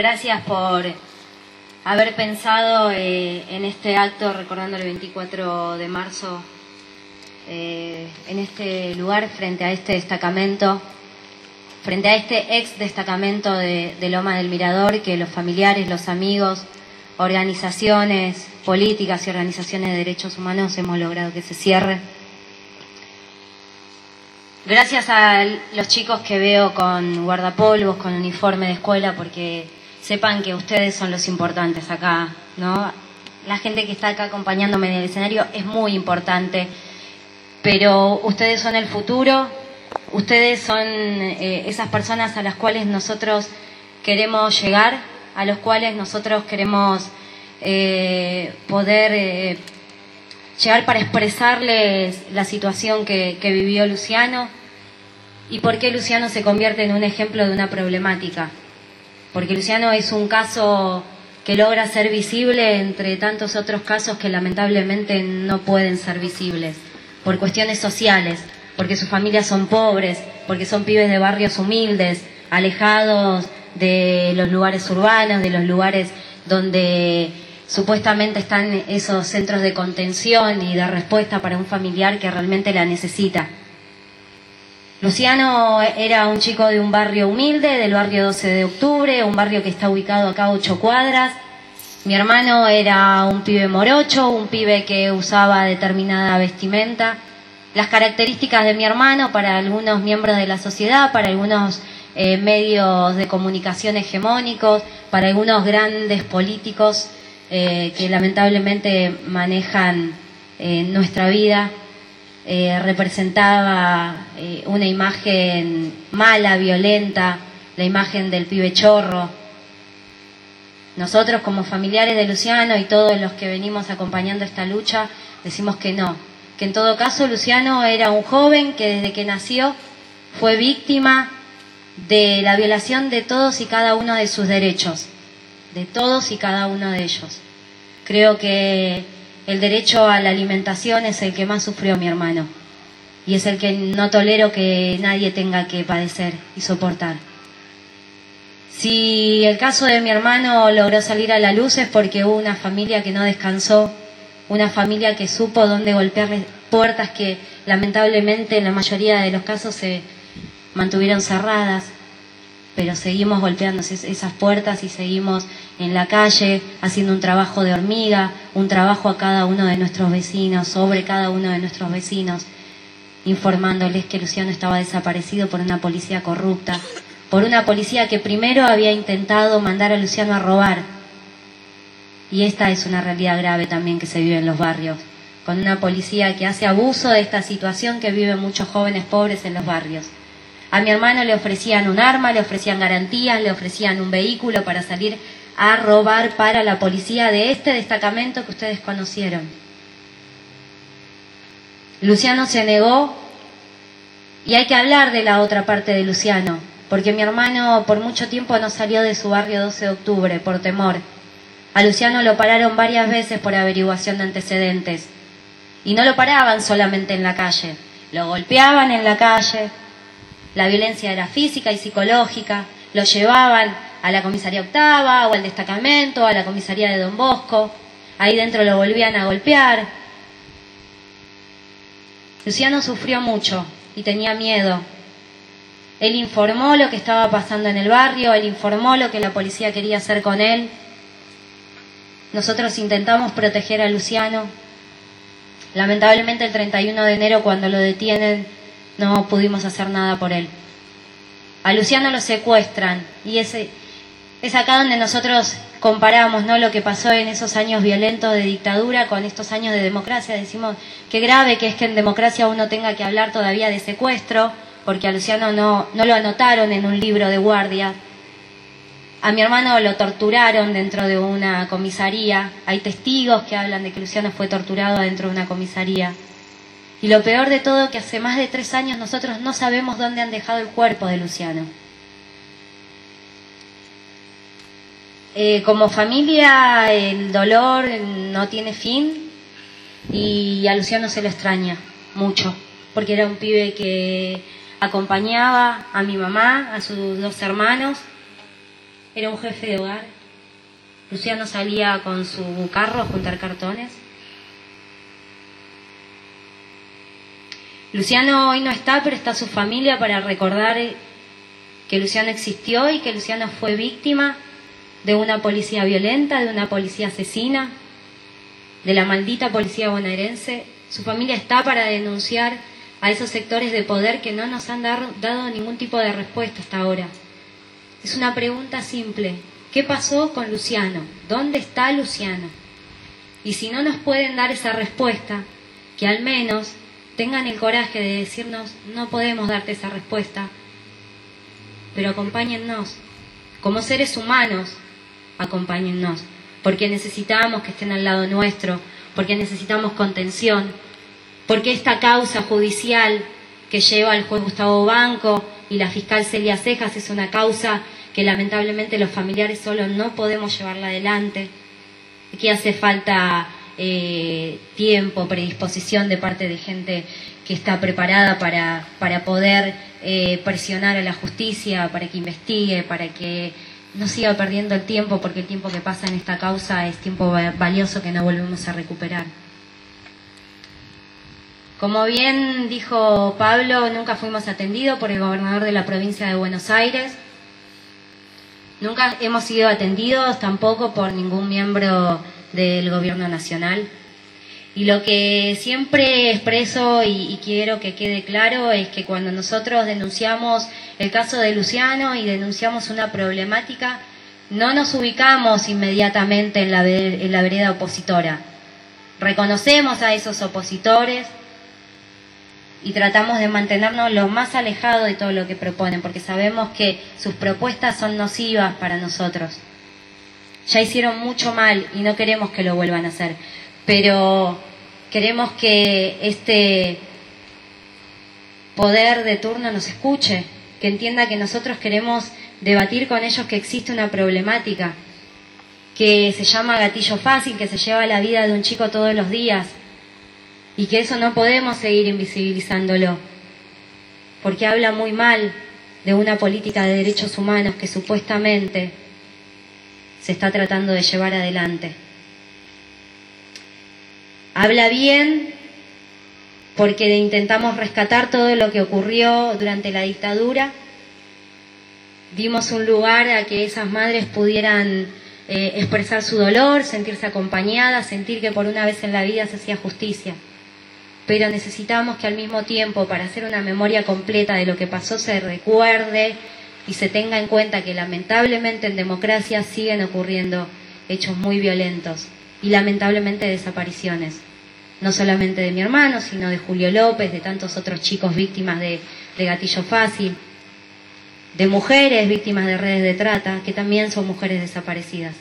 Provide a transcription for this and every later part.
Gracias por haber pensado en este acto recordando el 24 de marzo, en este lugar, frente a este destacamento, frente a este ex destacamento de Loma del Mirador, que los familiares, los amigos, organizaciones políticas y organizaciones de derechos humanos hemos logrado que se cierre. Gracias a los chicos que veo con guardapolvos, con uniforme de escuela, porque sepan que ustedes son los importantes acá, ¿no? La gente que está acá acompañándome en el escenario es muy importante, pero ustedes son el futuro, ustedes son esas personas a las cuales nosotros queremos llegar, a los cuales nosotros queremos poder llegar para expresarles la situación que vivió Luciano y por qué Luciano se convierte en un ejemplo de una problemática. Porque Luciano es un caso que logra ser visible entre tantos otros casos que lamentablemente no pueden ser visibles, por cuestiones sociales, porque sus familias son pobres, porque son pibes de barrios humildes, alejados de los lugares urbanos, de los lugares donde supuestamente están esos centros de contención y de respuesta para un familiar que realmente la necesita. Luciano era un chico de un barrio humilde, del barrio 12 de octubre, un barrio que está ubicado acá a 8 cuadras. Mi hermano era un pibe morocho, un pibe que usaba determinada vestimenta. Las características de mi hermano para algunos miembros de la sociedad, para algunos medios de comunicación hegemónicos, para algunos grandes políticos que lamentablemente manejan nuestra vida, representaba una imagen mala, violenta, la imagen del pibe chorro. Nosotros como familiares de Luciano y todos los que venimos acompañando esta lucha decimos que no, que en todo caso Luciano era un joven que desde que nació fue víctima de la violación de todos y cada uno de sus derechos, de todos y cada uno de ellos. Creo que el derecho a la alimentación es el que más sufrió mi hermano y es el que no tolero que nadie tenga que padecer y soportar. Si el caso de mi hermano logró salir a la luz es porque hubo una familia que no descansó, una familia que supo dónde golpearle puertas que lamentablemente en la mayoría de los casos se mantuvieron cerradas, pero seguimos golpeando esas puertas y seguimos en la calle haciendo un trabajo de hormiga, un trabajo a cada uno de nuestros vecinos, sobre cada uno de nuestros vecinos, informándoles que Luciano estaba desaparecido por una policía corrupta, por una policía que primero había intentado mandar a Luciano a robar. Y esta es una realidad grave también que se vive en los barrios, con una policía que hace abuso de esta situación que viven muchos jóvenes pobres en los barrios. A mi hermano le ofrecían un arma, le ofrecían garantías, le ofrecían un vehículo para salir a robar para la policía de este destacamento que ustedes conocieron. Luciano se negó y hay que hablar de la otra parte de Luciano, porque mi hermano por mucho tiempo no salió de su barrio 12 de octubre por temor. A Luciano lo pararon varias veces por averiguación de antecedentes y no lo paraban solamente en la calle, lo golpeaban en la calle. La violencia era física y psicológica, lo llevaban a la comisaría octava o al destacamento, a la comisaría de Don Bosco, ahí dentro lo volvían a golpear. Luciano sufrió mucho y tenía miedo. Él informó lo que estaba pasando en el barrio, él informó lo que la policía quería hacer con él. Nosotros intentamos proteger a Luciano. Lamentablemente el 31 de enero cuando lo detienen no pudimos hacer nada por él. A Luciano lo secuestran y es acá donde nosotros comparamos, ¿no?, lo que pasó en esos años violentos de dictadura con estos años de democracia. Decimos qué grave que es que en democracia uno tenga que hablar todavía de secuestro, porque a Luciano no lo anotaron en un libro de guardia. A mi hermano lo torturaron dentro de una comisaría. Hay testigos que hablan de que Luciano fue torturado dentro de una comisaría. Y lo peor de todo, que hace más de 3 años nosotros no sabemos dónde han dejado el cuerpo de Luciano. Como familia el dolor no tiene fin y a Luciano se lo extraña mucho, porque era un pibe que acompañaba a mi mamá, a sus 2 hermanos, era un jefe de hogar. Luciano salía con su carro a juntar cartones. Luciano hoy no está, pero está su familia para recordar que Luciano existió y que Luciano fue víctima de una policía violenta, de una policía asesina, de la maldita policía bonaerense. Su familia está para denunciar a esos sectores de poder que no nos han dado ningún tipo de respuesta hasta ahora. Es una pregunta simple. ¿Qué pasó con Luciano? ¿Dónde está Luciano? Y si no nos pueden dar esa respuesta, que al menos tengan el coraje de decirnos: no podemos darte esa respuesta, pero acompáñennos. Como seres humanos, acompáñennos, porque necesitamos que estén al lado nuestro, porque necesitamos contención, porque esta causa judicial que lleva el juez Gustavo Banco y la fiscal Celia Cejas es una causa que lamentablemente los familiares solos no podemos llevarla adelante, que hace falta tiempo, predisposición de parte de gente que está preparada para poder presionar a la justicia, para que investigue, para que no siga perdiendo el tiempo, porque el tiempo que pasa en esta causa es tiempo valioso que no volvemos a recuperar. Como bien dijo Pablo, nunca fuimos atendidos por el gobernador de la provincia de Buenos Aires. Nunca hemos sido atendidos tampoco por ningún miembro del gobierno nacional. Y lo que siempre expreso y quiero que quede claro es que cuando nosotros denunciamos el caso de Luciano y denunciamos una problemática, no nos ubicamos inmediatamente en la vereda opositora. Reconocemos a esos opositores y tratamos de mantenernos lo más alejados de todo lo que proponen, porque sabemos que sus propuestas son nocivas para nosotros. Ya hicieron mucho mal y no queremos que lo vuelvan a hacer, pero queremos que este poder de turno nos escuche, que entienda que nosotros queremos debatir con ellos que existe una problemática que se llama gatillo fácil, que se lleva la vida de un chico todos los días, y que eso no podemos seguir invisibilizándolo, porque habla muy mal de una política de derechos humanos que supuestamente se está tratando de llevar adelante. Habla bien porque intentamos rescatar todo lo que ocurrió durante la dictadura. Dimos un lugar a que esas madres pudieran expresar su dolor, sentirse acompañadas, sentir que por una vez en la vida se hacía justicia. Pero necesitamos que al mismo tiempo, para hacer una memoria completa de lo que pasó, se recuerde y se tenga en cuenta que lamentablemente en democracia siguen ocurriendo hechos muy violentos y lamentablemente desapariciones, no solamente de mi hermano, sino de Julio López, de tantos otros chicos víctimas de gatillo fácil, de mujeres víctimas de redes de trata, que también son mujeres desaparecidas.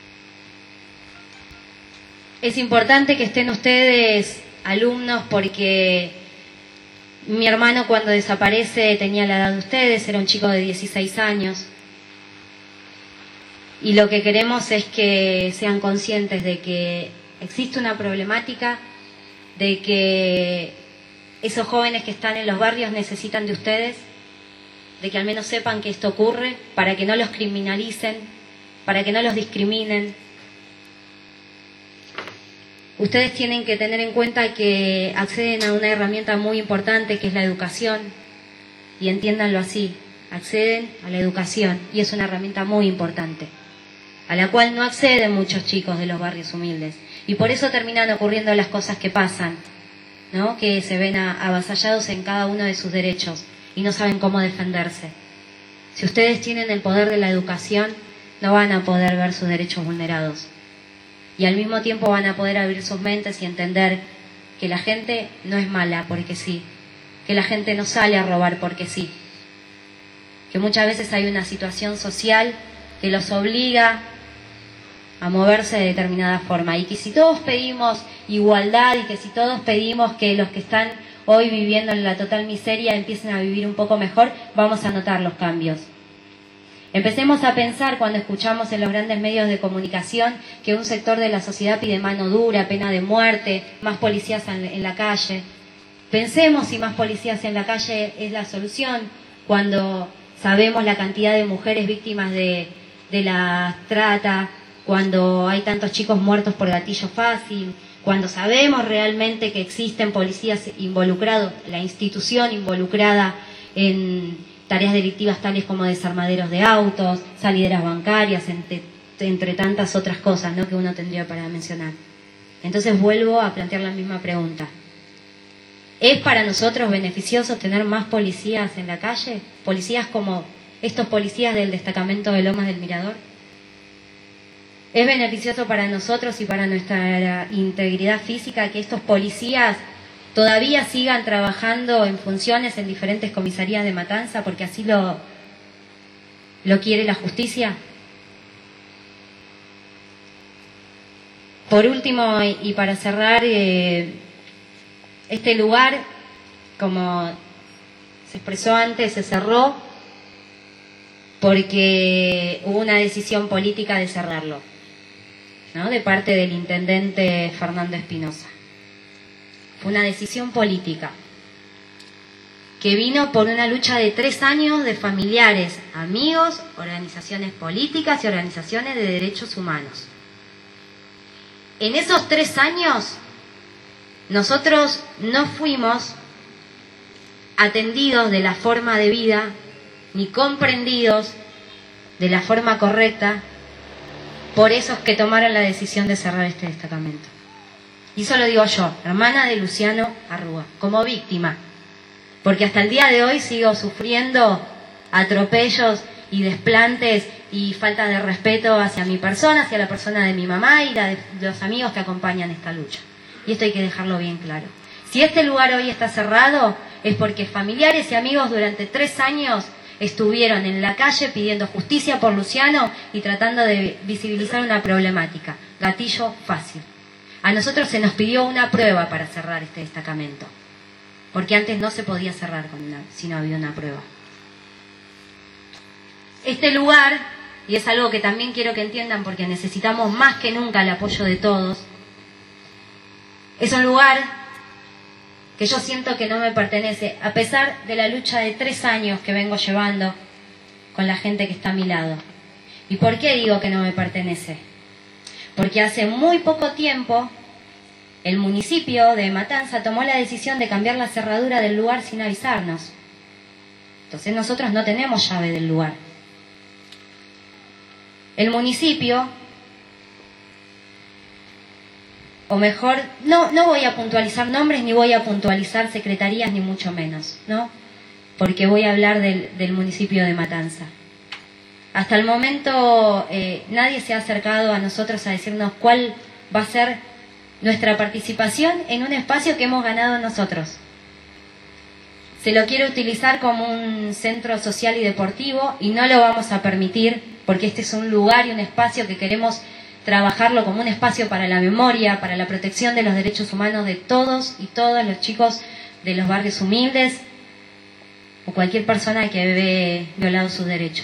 Es importante que estén ustedes, alumnos, porque mi hermano cuando desaparece tenía la edad de ustedes, era un chico de 16 años. Y lo que queremos es que sean conscientes de que existe una problemática, de que esos jóvenes que están en los barrios necesitan de ustedes, de que al menos sepan que esto ocurre, para que no los criminalicen, para que no los discriminen. Ustedes tienen que tener en cuenta que acceden a una herramienta muy importante que es la educación, y entiéndanlo así, acceden a la educación y es una herramienta muy importante, a la cual no acceden muchos chicos de los barrios humildes, y por eso terminan ocurriendo las cosas que pasan, ¿no? Que se ven avasallados en cada uno de sus derechos y no saben cómo defenderse. Si ustedes tienen el poder de la educación, no van a poder ver sus derechos vulnerados. Y al mismo tiempo van a poder abrir sus mentes y entender que la gente no es mala porque sí, que la gente no sale a robar porque sí, que muchas veces hay una situación social que los obliga a moverse de determinada forma, y que si todos pedimos igualdad y que si todos pedimos que los que están hoy viviendo en la total miseria empiecen a vivir un poco mejor, vamos a notar los cambios. Empecemos a pensar cuando escuchamos en los grandes medios de comunicación que un sector de la sociedad pide mano dura, pena de muerte, más policías en la calle. Pensemos si más policías en la calle es la solución, cuando sabemos la cantidad de mujeres víctimas de de la trata, cuando hay tantos chicos muertos por gatillo fácil, cuando sabemos realmente que existen policías involucrados, la institución involucrada en tareas delictivas tales como desarmaderos de autos, salideras bancarias, entre tantas otras cosas, ¿no?, que uno tendría para mencionar. Entonces vuelvo a plantear la misma pregunta. ¿Es para nosotros beneficioso tener más policías en la calle? ¿Policías como estos policías del destacamento de Lomas del Mirador? ¿Es beneficioso para nosotros y para nuestra integridad física que estos policías todavía sigan trabajando en funciones en diferentes comisarías de Matanza porque así lo quiere la justicia? Por último, y para cerrar, este lugar, como se expresó antes, se cerró porque hubo una decisión política de cerrarlo, ¿no?, de parte del intendente Fernando Espinosa. Fue una decisión política que vino por una lucha de 3 años de familiares, amigos, organizaciones políticas y organizaciones de derechos humanos. En esos 3 años, nosotros no fuimos atendidos de la forma debida, ni comprendidos de la forma correcta por esos que tomaron la decisión de cerrar este destacamento. Y eso lo digo yo, hermana de Luciano Arrúa, como víctima, porque hasta el día de hoy sigo sufriendo atropellos y desplantes y falta de respeto hacia mi persona, hacia la persona de mi mamá y la de los amigos que acompañan esta lucha. Y esto hay que dejarlo bien claro. Si este lugar hoy está cerrado, es porque familiares y amigos durante 3 años estuvieron en la calle pidiendo justicia por Luciano y tratando de visibilizar una problemática. Gatillo fácil. A nosotros se nos pidió una prueba para cerrar este destacamento, porque antes no se podía cerrar si no había una prueba. Este lugar, y es algo que también quiero que entiendan porque necesitamos más que nunca el apoyo de todos, es un lugar que yo siento que no me pertenece, a pesar de la lucha de 3 años que vengo llevando con la gente que está a mi lado. ¿Y por qué digo que no me pertenece? Porque hace muy poco tiempo el municipio de Matanza tomó la decisión de cambiar la cerradura del lugar sin avisarnos. Entonces nosotros no tenemos llave del lugar. El municipio, o mejor, no voy a puntualizar nombres, ni voy a puntualizar secretarías, ni mucho menos, ¿no? Porque voy a hablar del municipio de Matanza. Hasta el momento nadie se ha acercado a nosotros a decirnos cuál va a ser nuestra participación en un espacio que hemos ganado nosotros. Se lo quiere utilizar como un centro social y deportivo y no lo vamos a permitir porque este es un lugar y un espacio que queremos trabajarlo como un espacio para la memoria, para la protección de los derechos humanos de todos y todas los chicos de los barrios humildes o cualquier persona que ve violados sus derechos.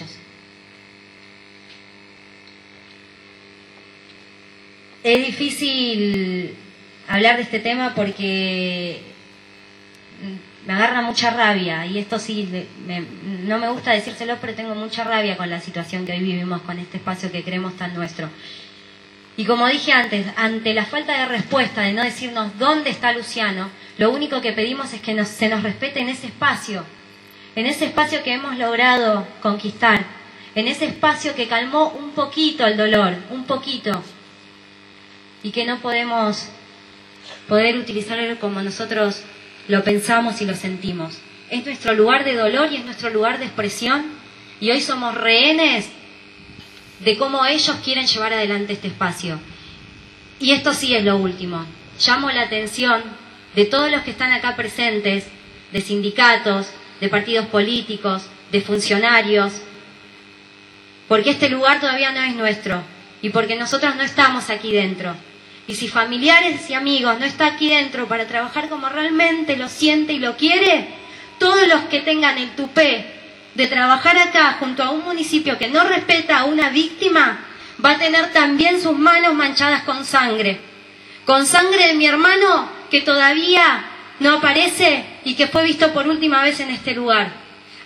Es difícil hablar de este tema porque me agarra mucha rabia, y esto sí, no me gusta decírselo, pero tengo mucha rabia con la situación que hoy vivimos con este espacio que creemos tan nuestro. Y como dije antes, ante la falta de respuesta, de no decirnos dónde está Luciano, lo único que pedimos es que se nos respete en ese espacio que hemos logrado conquistar, en ese espacio que calmó un poquito el dolor, un poquito, y que no podemos poder utilizarlo como nosotros lo pensamos y lo sentimos. Es nuestro lugar de dolor y es nuestro lugar de expresión, y hoy somos rehenes de cómo ellos quieren llevar adelante este espacio. Y esto sí es lo último. Llamo la atención de todos los que están acá presentes, de sindicatos, de partidos políticos, de funcionarios, porque este lugar todavía no es nuestro y porque nosotros no estamos aquí dentro. Y si familiares y amigos no están aquí dentro para trabajar como realmente lo siente y lo quiere, todos los que tengan el tupé de trabajar acá junto a un municipio que no respeta a una víctima, va a tener también sus manos manchadas con sangre de mi hermano que todavía no aparece y que fue visto por última vez en este lugar.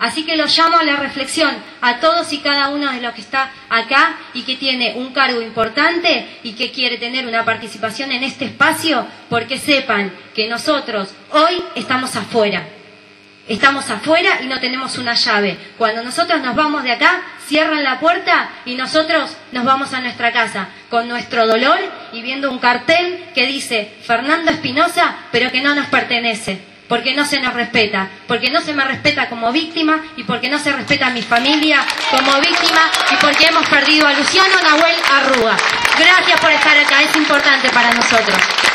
Así que los llamo a la reflexión a todos y cada uno de los que está acá y que tiene un cargo importante y que quiere tener una participación en este espacio, porque sepan que nosotros hoy estamos afuera. Estamos afuera y no tenemos una llave. Cuando nosotros nos vamos de acá, cierran la puerta y nosotros nos vamos a nuestra casa con nuestro dolor y viendo un cartel que dice Fernando Espinosa, pero que no nos pertenece, porque no se nos respeta, porque no se me respeta como víctima y porque no se respeta a mi familia como víctima y porque hemos perdido a Luciano Nahuel Arruga. Gracias por estar acá, es importante para nosotros.